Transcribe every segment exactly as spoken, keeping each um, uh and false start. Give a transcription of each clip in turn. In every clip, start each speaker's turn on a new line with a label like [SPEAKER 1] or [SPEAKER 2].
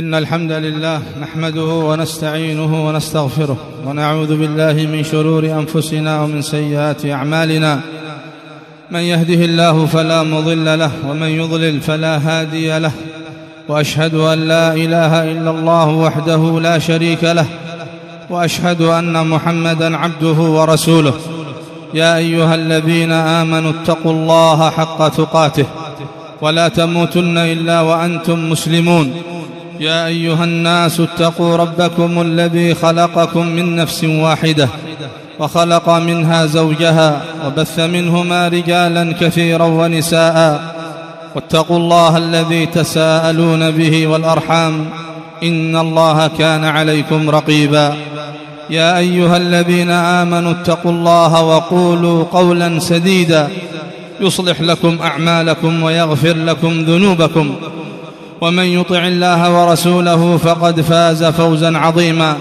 [SPEAKER 1] إن الحمد لله نحمده ونستعينه ونستغفره ونعوذ بالله من شرور أنفسنا ومن سيئات أعمالنا. من يهده الله فلا مضل له ومن يضلل فلا هادي له، وأشهد أن لا إله إلا الله وحده لا شريك له، وأشهد أن محمدًا عبده ورسوله. يا أيها الذين آمنوا اتقوا الله حق تقاته ولا تموتن إلا وأنتم مسلمون. يا أيها الناس اتقوا ربكم الذي خلقكم من نفس واحدة وخلق منها زوجها وبث منهما رجالا كثيرا ونساء، واتقوا الله الذي تساءلون به والأرحام إن الله كان عليكم رقيبا. يا أيها الذين آمنوا اتقوا الله وقولوا قولا سديدا يصلح لكم أعمالكم ويغفر لكم ذنوبكم، ومن يطع الله ورسوله فقد فاز فوزا عظيما.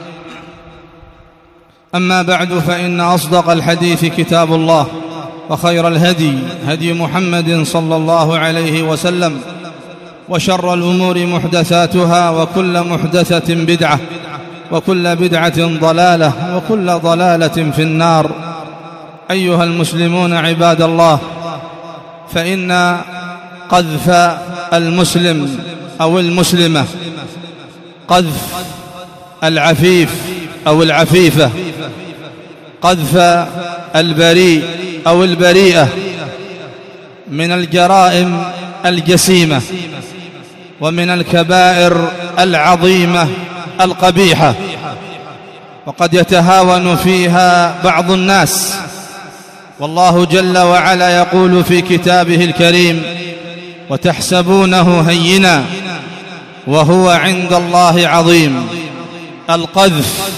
[SPEAKER 1] أما بعد، فإن أصدق الحديث كتاب الله، وخير الهدي هدي محمد صلى الله عليه وسلم، وشر الأمور محدثاتها، وكل محدثة بدعة، وكل بدعة ضلالة، وكل ضلالة في النار. أيها المسلمون عباد الله، فإن قذف المسلم أو المسلمة، قذف العفيف أو العفيفة، قذف البريء أو البريئة من الجرائم الجسيمة ومن الكبائر العظيمة القبيحة، وقد يتهاون فيها بعض الناس، والله جل وعلا يقول في كتابه الكريم: وتحسبونه هينا وهو عند الله عظيم. القذف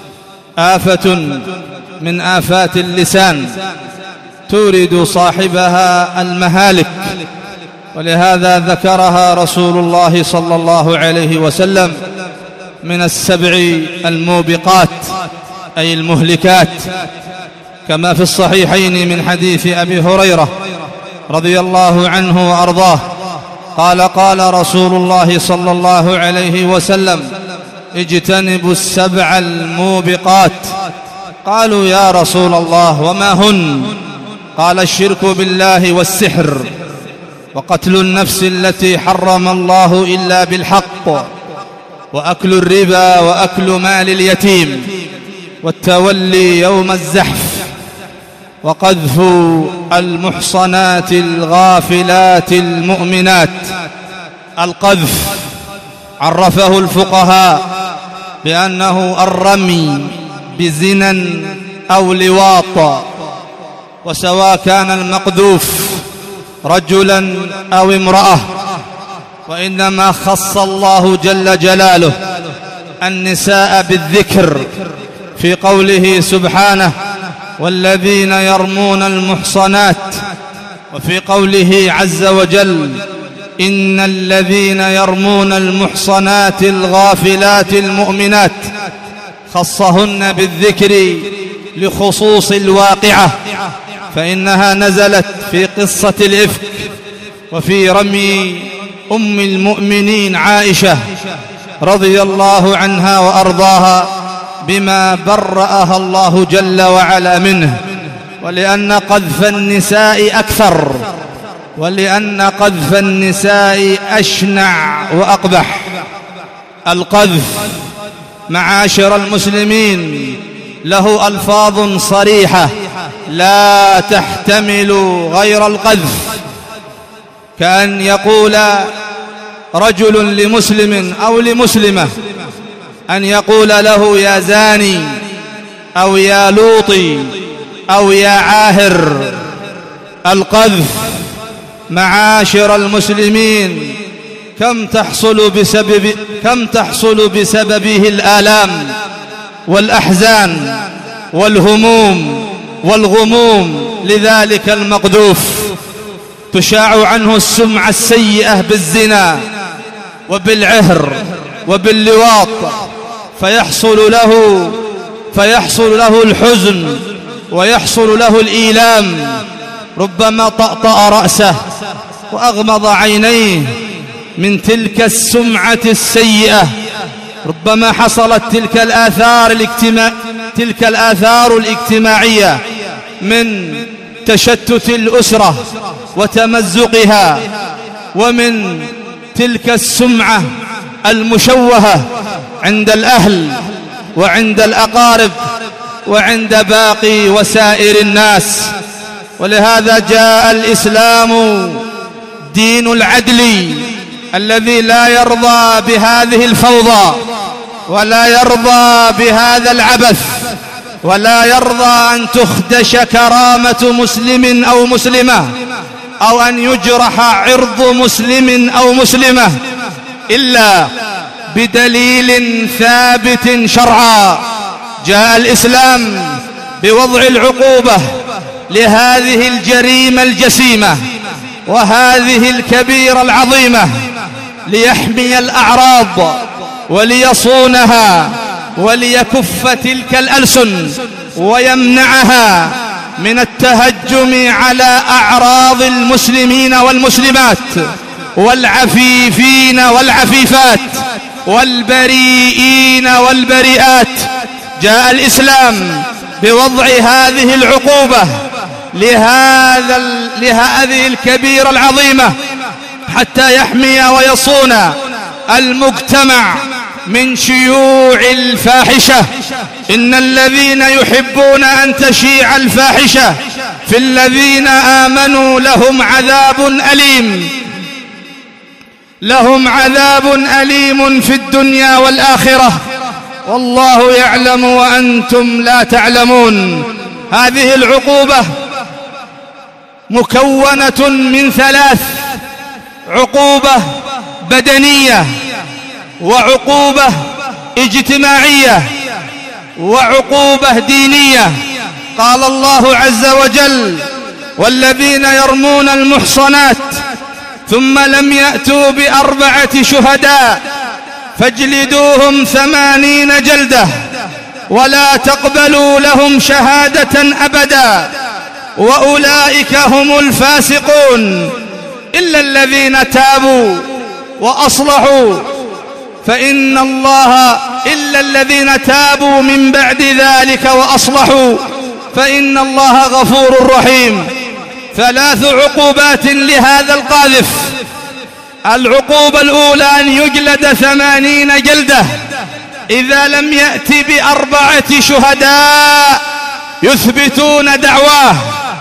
[SPEAKER 1] آفة من آفات اللسان تورد صاحبها المهالك، ولهذا ذكرها رسول الله صلى الله عليه وسلم من السبع الموبقات أي المهلكات، كما في الصحيحين من حديث أبي هريرة رضي الله عنه وأرضاه قال: قال رسول الله صلى الله عليه وسلم: اجتنبوا السبع الموبقات. قالوا: يا رسول الله وما هن؟ قال: الشرك بالله والسحر، وقتل النفس التي حرم الله إلا بالحق، وأكل الربا، وأكل مال اليتيم، والتولي يوم الزحف، وقذف المحصنات الغافلات المؤمنات. القذف عرفه الفقهاء بأنه الرمي بزنا أو لواط، وسواء كان المقذوف رجلا أو امرأة، وإنما خص الله جل جلاله النساء بالذكر في قوله سبحانه: والذين يرمون المحصنات، وفي قوله عز وجل: إن الذين يرمون المحصنات الغافلات المؤمنات. خصهن بالذكر لخصوص الواقعة، فإنها نزلت في قصة الإفك وفي رمي أم المؤمنين عائشة رضي الله عنها وأرضاها بما برأها الله جل وعلا منه، ولأن قذف النساء أكثر، ولأن قذف النساء أشنع وأقبح. القذف معاشر المسلمين له ألفاظ صريحة لا تحتمل غير القذف، كأن يقول رجل لمسلم أو لمسلمة، أن يقول له: يا زاني، أو يا لوطي، أو يا عاهر. القذف معاشر المسلمين كم تحصل بسبب كم تحصل بسببه الآلام والأحزان والهموم والغموم لذلك المقذوف. تشاع عنه السمعة السيئة بالزنا وبالعهر وباللواط، فيحصل له فيحصل له الحزن ويحصل له الإيلام، ربما طأطأ رأسه وأغمض عينيه من تلك السمعة السيئة. ربما حصلت تلك الآثار الاجتماع تلك الآثار الاجتماعية من تشتت الأسرة وتمزقها، ومن تلك السمعة المشوهة عند الأهل وعند الأقارب وعند باقي وسائر الناس. ولهذا جاء الإسلام دين العدل الذي لا يرضى بهذه الفوضى ولا يرضى بهذا العبث، ولا يرضى أن تخدش كرامة مسلم أو مسلمة، أو أن يجرح عرض مسلم أو مسلمة إلا بدليل ثابت شرعا. جاء الإسلام بوضع العقوبة لهذه الجريمة الجسيمة وهذه الكبيرة العظيمة ليحمي الأعراض وليصونها وليكف تلك الألسن ويمنعها من التهجم على أعراض المسلمين والمسلمات والعفيفين والعفيفات والبريئين والبريئات. جاء الإسلام بوضع هذه العقوبة لهذا لهذه الكبيرة العظيمة حتى يحمي ويصون المجتمع من شيوع الفاحشة. إن الذين يحبون أن تشيع الفاحشة في الذين آمنوا لهم عذاب أليم لهم عذاب أليم في الدنيا والآخرة، والله يعلم وأنتم لا تعلمون. هذه العقوبة مكونة من ثلاث: عقوبة بدنية، وعقوبة اجتماعية، وعقوبة دينية. قال الله عز وجل: والذين يرمون المحصنات ثم لم يأتوا بأربعة شهداء فاجلدوهم ثمانين جلدة ولا تقبلوا لهم شهادة أبدا وأولئك هم الفاسقون إلا الذين تابوا وأصلحوا فإن الله إلا الذين تابوا من بعد ذلك وأصلحوا فإن الله غفور رحيم. ثلاث عقوبات لهذا القاذف. العقوبة الأولى أن يجلد ثمانين جلدة إذا لم يأتي بأربعة شهداء يثبتون دعواه،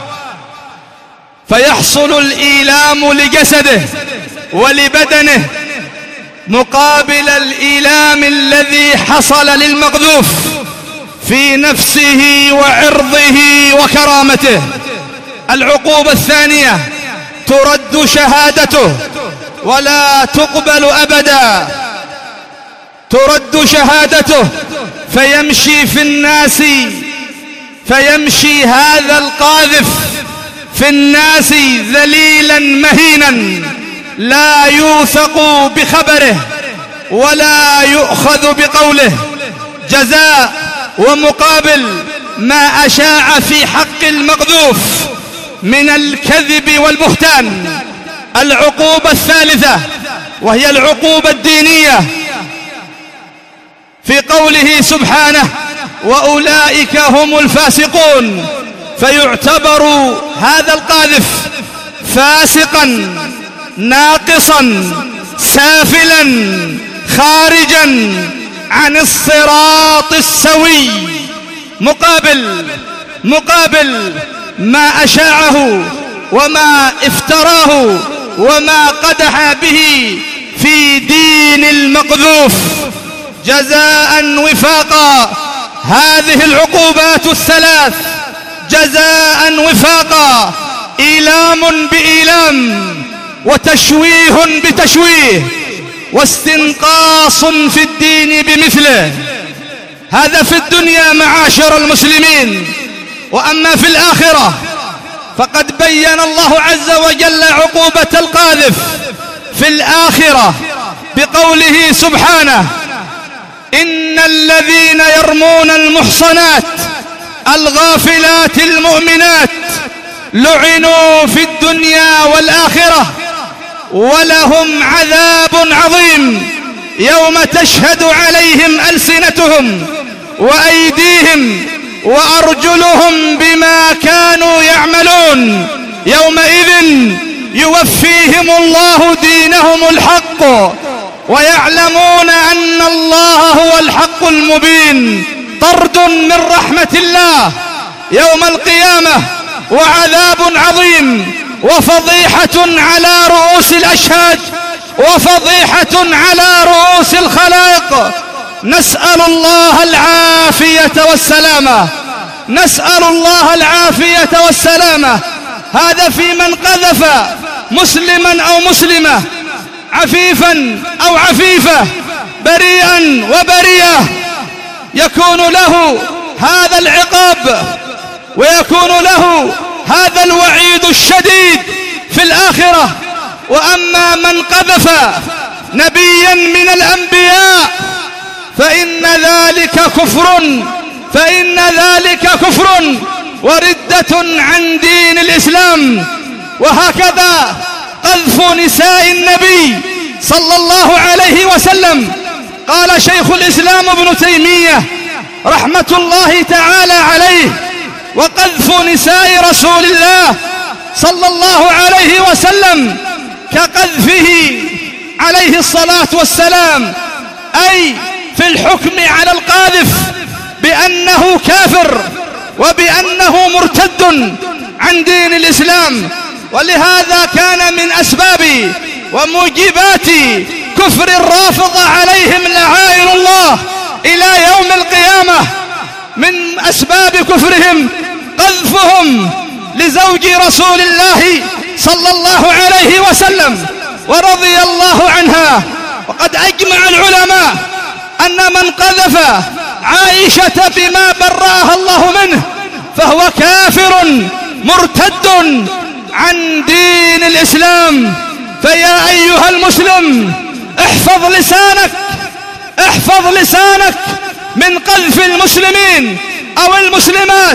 [SPEAKER 1] فيحصل الإيلام لجسده ولبدنه مقابل الإيلام الذي حصل للمقذوف في نفسه وعرضه وكرامته. العقوبة الثانية: ترد شهادته ولا تقبل أبدا. ترد شهادته فيمشي في الناس فيمشي هذا القاذف في الناس ذليلا مهينا لا يوثق بخبره ولا يؤخذ بقوله، جزاء ومقابل ما أشاع في حق المقذوف من الكذب والبهتان. العقوبة الثالثة وهي العقوبة الدينية في قوله سبحانه: وأولئك هم الفاسقون، فيعتبر هذا القاذف فاسقا ناقصا سافلا خارجا عن الصراط السوي، مقابل مقابل ما أشاعه وما افتراه وما قدح به في دين المقذوف. جزاء وفاقا هذه العقوبات الثلاث، جزاء وفاقا، إيلام بإيلام وتشويه بتشويه واستنقاص في الدين بمثله. هذا في الدنيا معاشر المسلمين. وأما في الآخرة فقد بين الله عز وجل عقوبة القاذف في الآخرة بقوله سبحانه: إن الذين يرمون المحصنات الغافلات المؤمنات لعنوا في الدنيا والآخرة ولهم عذاب عظيم يوم تشهد عليهم ألسنتهم وأيديهم وأرجلهم بما كانوا يعملون. يومئذ يوفيهم الله دينهم الحق ويعلمون أن الله هو الحق المبين. طرد من رحمة الله يوم القيامة وعذاب عظيم وفضيحة على رؤوس الأشهاد وفضيحة على رؤوس الخلائق. نسأل الله العافية والسلامة، نسأل الله العافية والسلامة. هذا في من قذف مسلما أو مسلمة، عفيفا أو عفيفة، بريئا وبريئة، يكون له هذا العقاب ويكون له هذا الوعيد الشديد في الآخرة. وأما من قذف نبيا من الأنبياء فإن ذلك كفر فإن ذلك كفر وردة عن دين الإسلام. وهكذا قذف نساء النبي صلى الله عليه وسلم. قال شيخ الإسلام ابن تيمية رحمة الله تعالى عليه: وقذف نساء رسول الله صلى الله عليه وسلم كقذفه عليه الصلاة والسلام، أي في الحكم على القاذف بأنه كافر وبأنه مرتد عن دين الإسلام. ولهذا كان من أسباب وموجبات كفر الرافضة عليهم لعائن الله إلى يوم القيامة، من أسباب كفرهم قذفهم لزوج رسول الله صلى الله عليه وسلم ورضي الله عنها. وقد أجمع العلماء أن من قذف عائشة بما برأها الله منه فهو كافر مرتد عن دين الإسلام. فيا أيها المسلم احفظ لسانك، احفظ لسانك من قذف المسلمين أو المسلمات،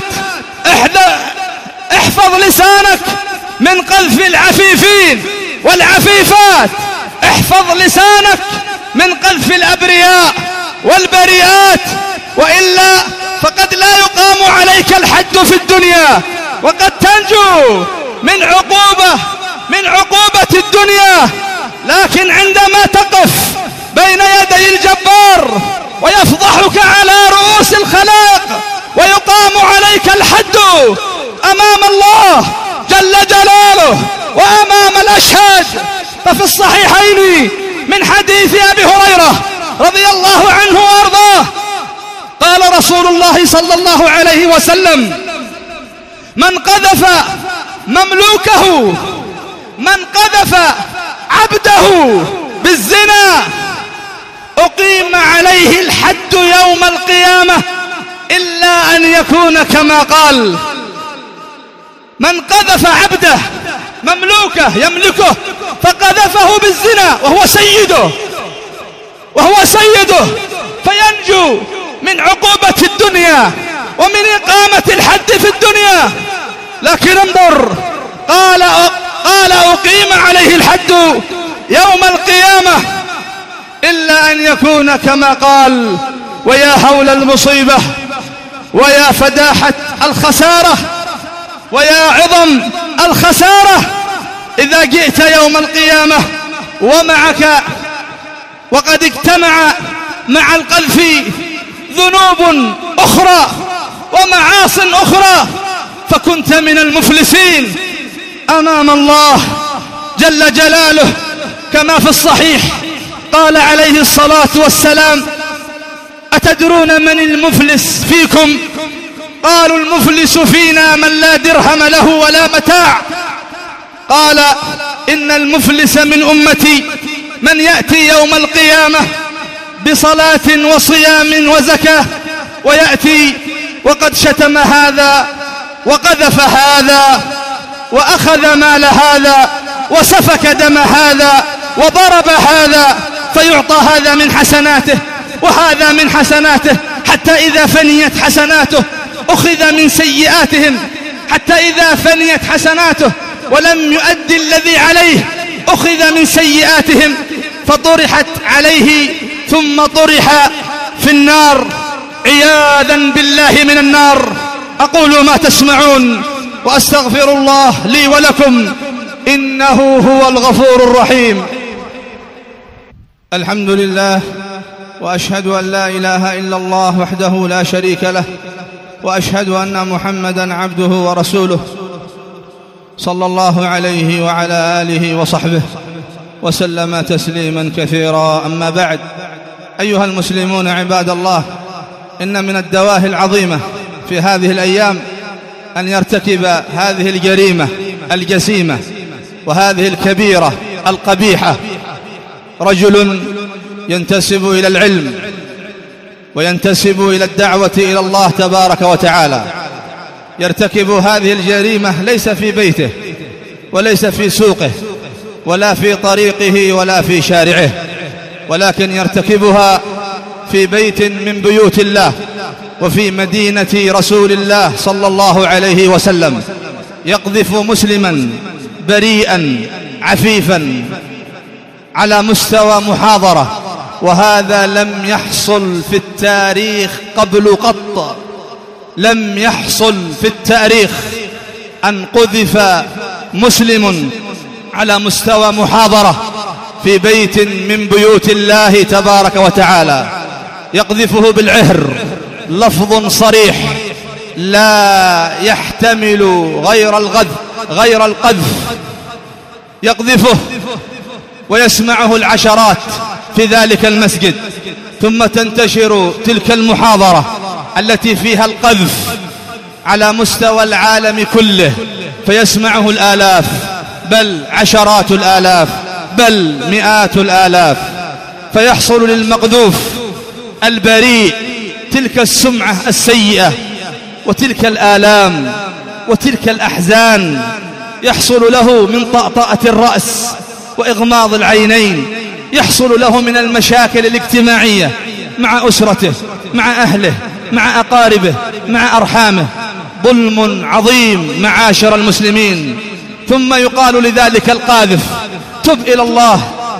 [SPEAKER 1] احفظ لسانك من قذف العفيفين والعفيفات، احفظ لسانك من قذف الأبرياء والبريئات، وإلا فقد لا يقام عليك الحد في الدنيا وقد تنجو من عقوبة من عقوبة الدنيا. لكن عندما تقف بين يدي الجبار ويفضحك على رؤوس الخلائق ويقام عليك الحد أمام الله جل جلاله وأمام الأشهاد، ففي الصحيحين من حديث أبي هريرة رضي الله عنه وأرضاه قال رسول الله صلى الله عليه وسلم: من قذف مملوكه من قذف عبده بالزنا أقيم عليه الحد يوم القيامة إلا أن يكون كما قال. من قذف عبده مملوكه يملكه فقذفه بالزنا وهو سيده وهو سيده فينجو من عقوبة الدنيا ومن إقامة الحد في الدنيا. لكن انظر، قال قال أقيم عليه الحد يوم القيامة إلا أن يكون كما قال. ويا هول المصيبة ويا فداحة الخسارة ويا عظم الخسارة إذا جئت يوم القيامة ومعك وقد اجتمع مع القذف ذنوب أخرى ومعاصٍ أخرى، فكنت من المفلسين أمام الله جل جلاله. كما في الصحيح قال عليه الصلاة والسلام: أتدرون من المفلس فيكم؟ قالوا: المفلس فينا من لا درهم له ولا متاع. قال: إن المفلس من أمتي من يأتي يوم القيامة بصلاة وصيام وزكاة ويأتي وقد شتم هذا وقذف هذا وأخذ مال هذا وسفك دم هذا وضرب هذا، فيعطى هذا من حسناته وهذا من حسناته، حتى إذا فنيت حسناته أخذ من سيئاتهم، حتى إذا فنيت حسناته ولم يؤدي الذي عليه أخذ من سيئاتهم فطرحت عليه ثم طرح في النار عياذا بالله من النار. أقول ما تسمعون وأستغفر الله لي ولكم إنه هو الغفور الرحيم. الحمد لله، وأشهد أن لا إله إلا الله وحده لا شريك له، وأشهد أن محمدًا عبده ورسوله، صلى الله عليه وعلى آله وصحبه وسلم تسليما كثيرا. أما بعد، أيها المسلمون عباد الله، إن من الدواهي العظيمة في هذه الأيام أن يرتكب هذه الجريمة الجسيمة وهذه الكبيرة القبيحة رجل ينتسب إلى العلم وينتسب إلى الدعوة إلى الله تبارك وتعالى، يرتكب هذه الجريمة ليس في بيته وليس في سوقه ولا في طريقه ولا في شارعه، ولكن يرتكبها في بيت من بيوت الله وفي مدينة رسول الله صلى الله عليه وسلم، يقذف مسلما بريئا عفيفا على مستوى محاضرة، وهذا لم يحصل في التاريخ قبل قط. لم يحصل في التاريخ أن قذف مسلم على مستوى محاضرة في بيت من بيوت الله تبارك وتعالى، يقذفه بالعهر، لفظ صريح لا يحتمل غير الغذ غير القذف، يقذفه ويسمعه العشرات في ذلك المسجد، ثم تنتشر تلك المحاضرة التي فيها القذف على مستوى العالم كله، فيسمعه الآلاف بل عشرات الآلاف بل مئات الآلاف، فيحصل للمقذوف البريء تلك السمعة السيئة وتلك الآلام وتلك الأحزان، يحصل له من طأطأة الرأس وإغماض العينين، يحصل له من المشاكل الاجتماعية مع أسرته مع أهله مع أقاربه مع أرحامه، ظلم عظيم معاشر المسلمين. ثم يقال لذلك القاذف: تب إلى الله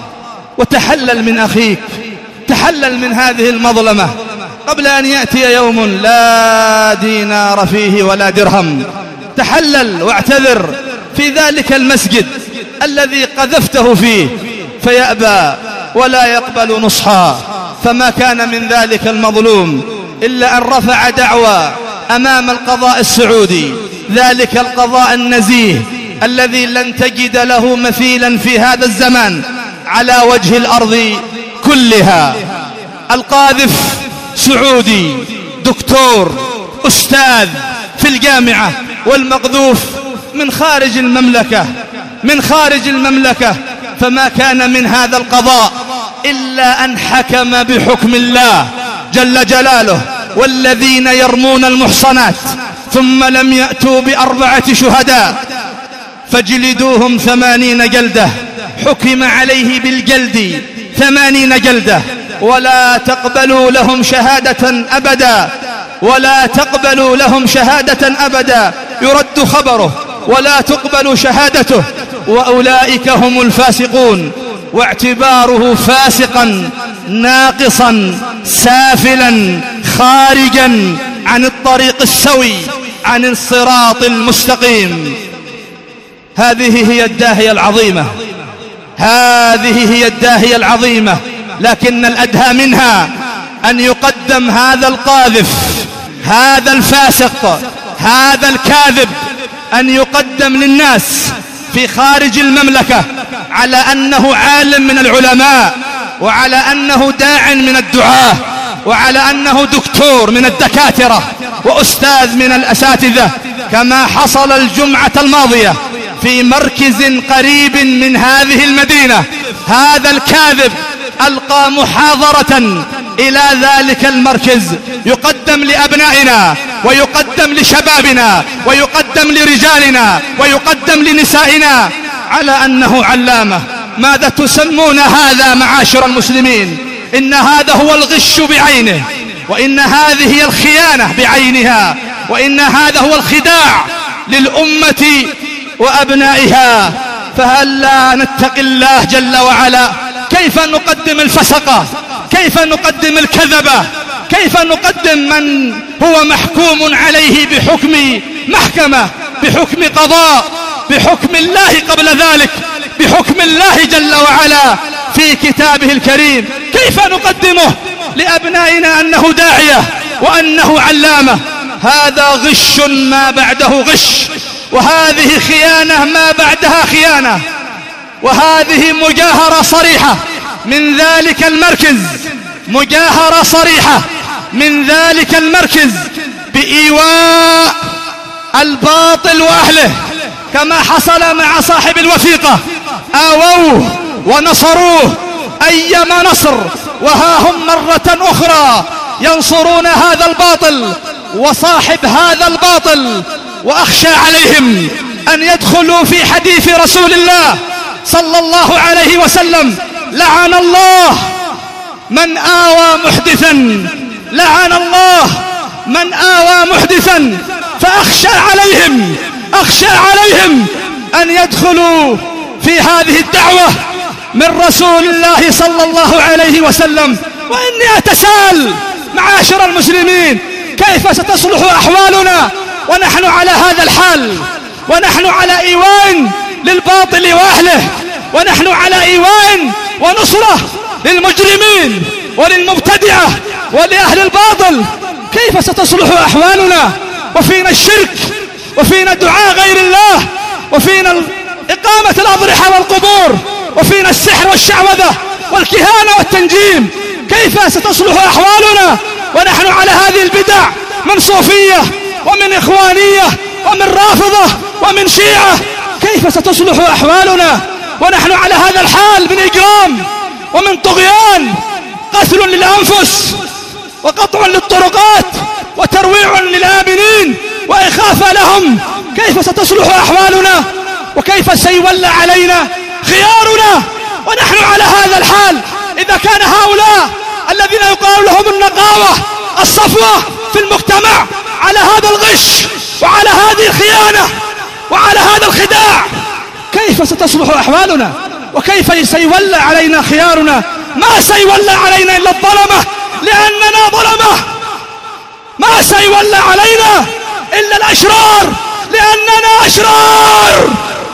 [SPEAKER 1] وتحلل من أخيك، تحلل من هذه المظلمة قبل أن يأتي يوم لا دينار فيه ولا درهم. تحلل واعتذر في ذلك المسجد الذي قذفته فيه، فيأبى ولا يقبل نصحا. فما كان من ذلك المظلوم إلا أن رفع دعوى أمام القضاء السعودي، ذلك القضاء النزيه الذي لن تجد له مثيلا في هذا الزمان على وجه الأرض كلها. القاذف سعودي، دكتور، أستاذ في الجامعة، والمقذوف من خارج المملكة من خارج المملكة فما كان من هذا القضاء إلا أن حكم بحكم الله جل جلاله: والذين يرمون المحصنات ثم لم يأتوا بأربعة شهداء فاجلدوهم ثمانين جلدة. حكم عليه بالجلد ثمانين جلدة، ولا تقبلوا لهم شهادة أبدا ولا تقبلوا لهم شهادة أبدا يرد خبره ولا تقبل شهادته، وأولئك هم الفاسقون. واعتباره فاسقا ناقصا سافلا خارجا عن الطريق السوي عن الصراط المستقيم. هذه هي الداهية العظيمة هذه هي الداهية العظيمة لكن الأدهى منها أن يقدم هذا القاذف، هذا الفاسق، هذا الكاذب، أن يقدم للناس في خارج المملكة على أنه عالم من العلماء، وعلى أنه داع من الدعاة، وعلى أنه دكتور من الدكاترة، وأستاذ من الأساتذة، كما حصل الجمعة الماضية في مركز قريب من هذه المدينة. هذا الكاذب ألقى محاضرة إلى ذلك المركز، يقدم لأبنائنا ويقدم لشبابنا ويقدم لرجالنا ويقدم لنسائنا على أنه علامة. ماذا تسمون هذا معاشر المسلمين؟ إن هذا هو الغش بعينه، وإن هذه هي الخيانة بعينها، وإن هذا هو الخداع للأمة وأبنائها. فهل لا نتقي الله جل وعلا؟ كيف نقدم الفسقة؟ كيف نقدم الكذبة؟ كيف نقدم من هو محكوم عليه بحكم محكمة، بحكم قضاء، بحكم الله قبل ذلك، بحكم الله جل وعلا في كتابه الكريم؟ كيف نقدمه لأبنائنا أنه داعية وأنه علامة؟ هذا غش ما بعده غش، وهذه خيانة ما بعدها خيانة، وهذه مجاهرة صريحة من ذلك المركز، مجاهرة صريحة من ذلك المركز بإيواء الباطل وأهله، كما حصل مع صاحب الوثيقة، آووه ونصروه أيما نصر، وها هم مرة أخرى ينصرون هذا الباطل وصاحب هذا الباطل. وأخشى عليهم أن يدخلوا في حديث رسول الله صلى الله عليه وسلم: لعن الله من آوى محدثا، لعن الله من آوى محدثا. فأخشى عليهم، أخشى عليهم أن يدخلوا في هذه الدعوة من رسول الله صلى الله عليه وسلم. وإني أتساءل معاشر المسلمين: كيف ستصلح أحوالنا ونحن على هذا الحال، ونحن على إيواء للباطل وأهله، ونحن على إيواء ونصرة للمجرمين وللمبتدعة ولأهل الباطل؟ كيف ستصلح أحوالنا وفينا الشرك، وفينا دعاء غير الله، وفينا إقامة الأضرحة والقبور، وفينا السحر والشعوذة والكهانة والتنجيم؟ كيف ستصلح أحوالنا ونحن على هذه البدع من صوفية ومن إخوانية ومن رافضة ومن شيعة؟ كيف ستصلح أحوالنا ونحن على هذا الحال من إجرام ومن طغيان، قتل للأنفس وقطع للطرقات وترويع للآمنين وإخافة لهم؟ كيف ستصلح أحوالنا وكيف سيولى علينا خيارنا ونحن على هذا الحال؟ إذا كان هؤلاء الذين يقال لهم النقاوة، الصفوة في المجتمع، على هذا الغش وعلى هذه الخيانة وعلى هذا الخداع، كيف ستصلح أحوالنا وكيف سيولى علينا خيارنا؟ ما سيولى علينا إلا الظلمة، لأننا ظلمة. ما سيولى علينا إلا الأشرار، لأننا أشرار.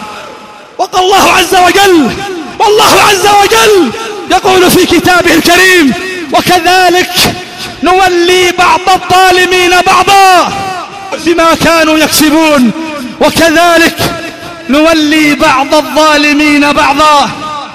[SPEAKER 1] وقال الله عز وجل، والله عز وجل يقول في كتابه الكريم: وكذلك نولي بعض الظالمين بعضا بما كانوا يكسبون. وكذلك نولي بعض الظالمين بعضا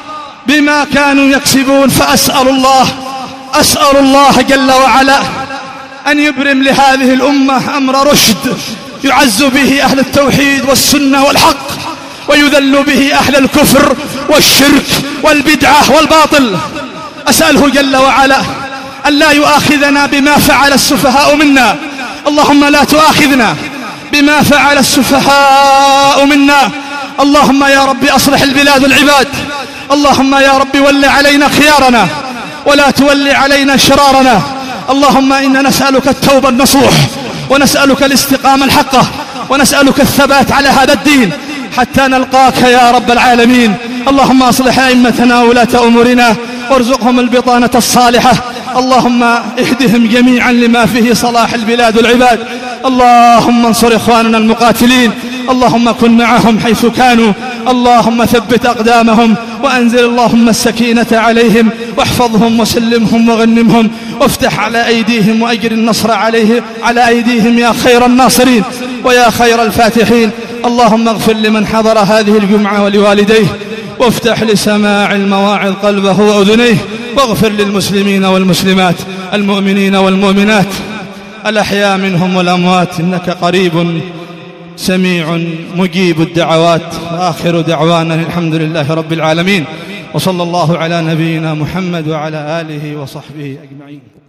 [SPEAKER 1] بما كانوا يكسبون. فأسأل الله أسأل الله جل وعلا أن يبرم لهذه الأمة أمر رشد يعز به أهل التوحيد والسنة والحق، ويذل به أهل الكفر والشرك والبدعة والباطل. أسأله جل وعلا أن لا يؤاخذنا بما فعل السفهاء منا. اللهم لا تؤاخذنا بما فعل السفهاء منا. اللهم يا رب أصلح البلاد والعباد. اللهم يا رب ول علينا خيارنا ولا تول علينا شرارنا. اللهم إنا نسألك التوبة النصوح، ونسألك الاستقامة الحقة، ونسألك الثبات على هذا الدين حتى نلقاك يا رب العالمين. اللهم أصلح أئمتنا وولاة أمورنا وارزقهم البطانة الصالحة. اللهم اهدهم جميعا لما فيه صلاح البلاد والعباد. اللهم انصر إخواننا المقاتلين، اللهم كن معهم حيث كانوا، اللهم ثبت أقدامهم، وأنزل اللهم السكينة عليهم، واحفظهم وسلمهم وغنمهم، وافتح على أيديهم وأجر النصر عليه على أيديهم يا خير الناصرين ويا خير الفاتحين. اللهم اغفر لمن حضر هذه الجمعة ولوالديه، وافتح لسماع المواعظ قلبه وأذنيه، واغفر للمسلمين والمسلمات، المؤمنين والمؤمنات، الأحياء منهم والأموات، إنك قريب سميع مجيب الدعوات. وآخر دعوانا الحمد لله رب العالمين، وصلى الله على نبينا محمد وعلى آله وصحبه أجمعين.